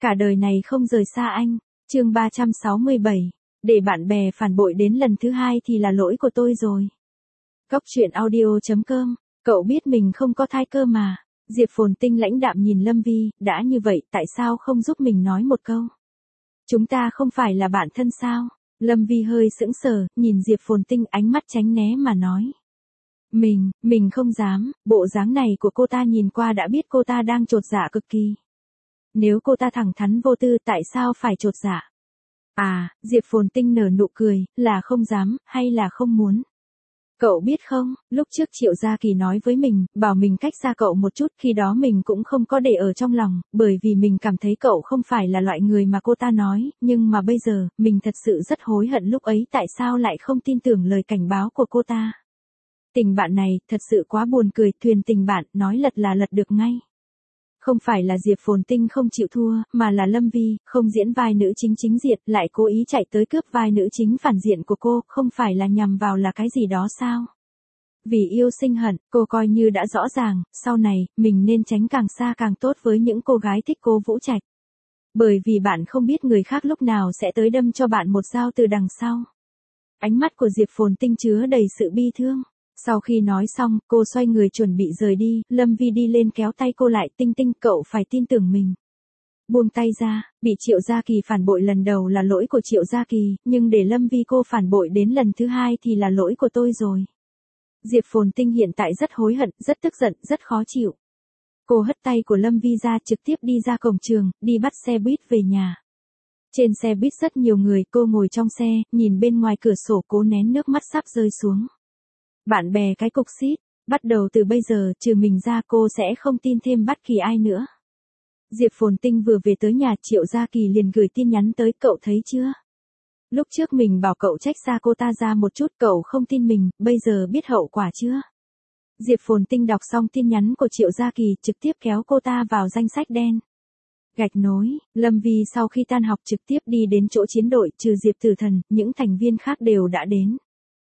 Cả đời này không rời xa anh. Chương 367. Để bạn bè phản bội đến lần thứ hai thì là lỗi của tôi rồi. Cóc truyện audio.com. Cậu biết mình không có thai cơ mà. Diệp Phồn Tinh lãnh đạm nhìn Lâm Vi, đã như vậy tại sao không giúp mình nói một câu? Chúng ta không phải là bạn thân sao? Lâm Vi hơi sững sờ, nhìn Diệp Phồn Tinh ánh mắt tránh né mà nói. Mình không dám, bộ dáng này của cô ta nhìn qua đã biết cô ta đang chột dạ cực kỳ. Nếu cô ta thẳng thắn vô tư tại sao phải chột dạ? À, Diệp Phồn Tinh nở nụ cười, là không dám, hay là không muốn? Cậu biết không, lúc trước Triệu Gia Kỳ nói với mình, bảo mình cách xa cậu một chút, khi đó mình cũng không có để ở trong lòng, bởi vì mình cảm thấy cậu không phải là loại người mà cô ta nói, nhưng mà bây giờ, mình thật sự rất hối hận lúc ấy tại sao lại không tin tưởng lời cảnh báo của cô ta. Tình bạn này, thật sự quá buồn cười, thuyền tình bạn, nói lật là lật được ngay. Không phải là Diệp Phồn Tinh không chịu thua, mà là Lâm Vi, không diễn vai nữ chính chính diện, lại cố ý chạy tới cướp vai nữ chính phản diện của cô, không phải là nhằm vào là cái gì đó sao? Vì yêu sinh hận, cô coi như đã rõ ràng, sau này, mình nên tránh càng xa càng tốt với những cô gái thích cô Vũ Trạch. Bởi vì bạn không biết người khác lúc nào sẽ tới đâm cho bạn một dao từ đằng sau. Ánh mắt của Diệp Phồn Tinh chứa đầy sự bi thương. Sau khi nói xong, cô xoay người chuẩn bị rời đi, Lâm Vi đi lên kéo tay cô lại, Tinh Tinh, cậu phải tin tưởng mình. Buông tay ra, bị Triệu Gia Kỳ phản bội lần đầu là lỗi của Triệu Gia Kỳ, nhưng để Lâm Vi cô phản bội đến lần thứ hai thì là lỗi của tôi rồi. Diệp Phồn Tinh hiện tại rất hối hận, rất tức giận, rất khó chịu. Cô hất tay của Lâm Vi ra trực tiếp đi ra cổng trường, đi bắt xe buýt về nhà. Trên xe buýt rất nhiều người, cô ngồi trong xe, nhìn bên ngoài cửa sổ cố nén nước mắt sắp rơi xuống. Bạn bè cái cục xít, bắt đầu từ bây giờ, trừ mình ra cô sẽ không tin thêm bất kỳ ai nữa. Diệp Phồn Tinh vừa về tới nhà, Triệu Gia Kỳ liền gửi tin nhắn tới, cậu thấy chưa? Lúc trước mình bảo cậu trách xa cô ta ra một chút, cậu không tin mình, bây giờ biết hậu quả chưa? Diệp Phồn Tinh đọc xong tin nhắn của Triệu Gia Kỳ, trực tiếp kéo cô ta vào danh sách đen. Gạch nối, Lâm Vi sau khi tan học trực tiếp đi đến chỗ chiến đội, trừ Diệp Tử Thần, những thành viên khác đều đã đến.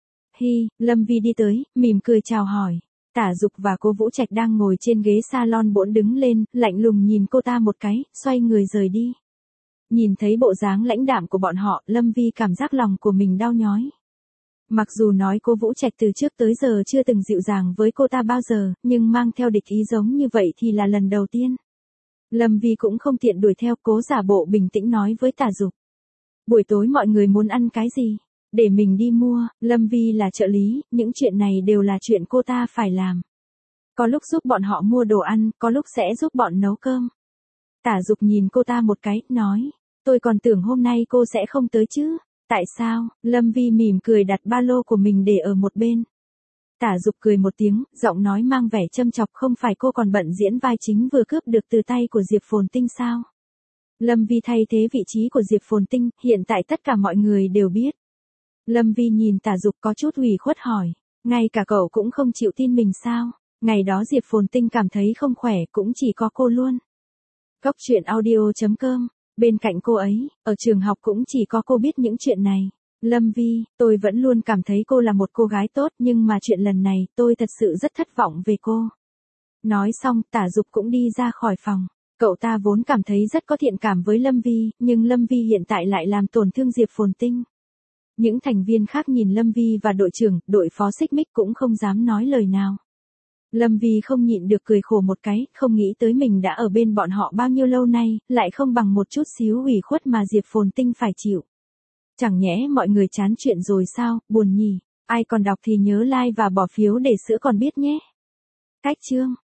Lâm Vi đi tới, mỉm cười chào hỏi. Tả Dục và cô Vũ Trạch đang ngồi trên ghế salon bỗng đứng lên, lạnh lùng nhìn cô ta một cái, xoay người rời đi. Nhìn thấy bộ dáng lãnh đạm của bọn họ, Lâm Vi cảm giác lòng của mình đau nhói. Mặc dù nói cô Vũ Trạch từ trước tới giờ chưa từng dịu dàng với cô ta bao giờ, nhưng mang theo địch ý giống như vậy thì là lần đầu tiên. Lâm Vi cũng không tiện đuổi theo, cố giả bộ bình tĩnh nói với Tả Dục. Buổi tối mọi người muốn ăn cái gì? Để mình đi mua, Lâm Vi là trợ lý, những chuyện này đều là chuyện cô ta phải làm. Có lúc giúp bọn họ mua đồ ăn, có lúc sẽ giúp bọn nấu cơm. Tả Dục nhìn cô ta một cái, nói, tôi còn tưởng hôm nay cô sẽ không tới chứ. Tại sao? Lâm Vi mỉm cười đặt ba lô của mình để ở một bên. Tả Dục cười một tiếng, giọng nói mang vẻ châm chọc, không phải cô còn bận diễn vai chính vừa cướp được từ tay của Diệp Phồn Tinh sao? Lâm Vi thay thế vị trí của Diệp Phồn Tinh, hiện tại tất cả mọi người đều biết. Lâm Vi nhìn Tả Dục có chút ủy khuất hỏi, ngay cả cậu cũng không chịu tin mình sao? Ngày đó Diệp Phồn Tinh cảm thấy không khỏe, cũng chỉ có cô luôn. Cóc truyện audio.com, bên cạnh cô ấy, ở trường học cũng chỉ có cô biết những chuyện này. Lâm Vi, tôi vẫn luôn cảm thấy cô là một cô gái tốt, nhưng mà chuyện lần này, tôi thật sự rất thất vọng về cô. Nói xong, Tả Dục cũng đi ra khỏi phòng. Cậu ta vốn cảm thấy rất có thiện cảm với Lâm Vi, nhưng Lâm Vi hiện tại lại làm tổn thương Diệp Phồn Tinh. Những thành viên khác nhìn Lâm Vi và đội trưởng, đội phó Xích Mích cũng không dám nói lời nào. Lâm Vi không nhịn được cười khổ một cái, không nghĩ tới mình đã ở bên bọn họ bao nhiêu lâu nay, lại không bằng một chút xíu ủy khuất mà Diệp Phồn Tinh phải chịu. Chẳng nhẽ mọi người chán chuyện rồi sao, buồn nhỉ, ai còn đọc thì nhớ like và bỏ phiếu để sữa còn biết nhé. Cách chương.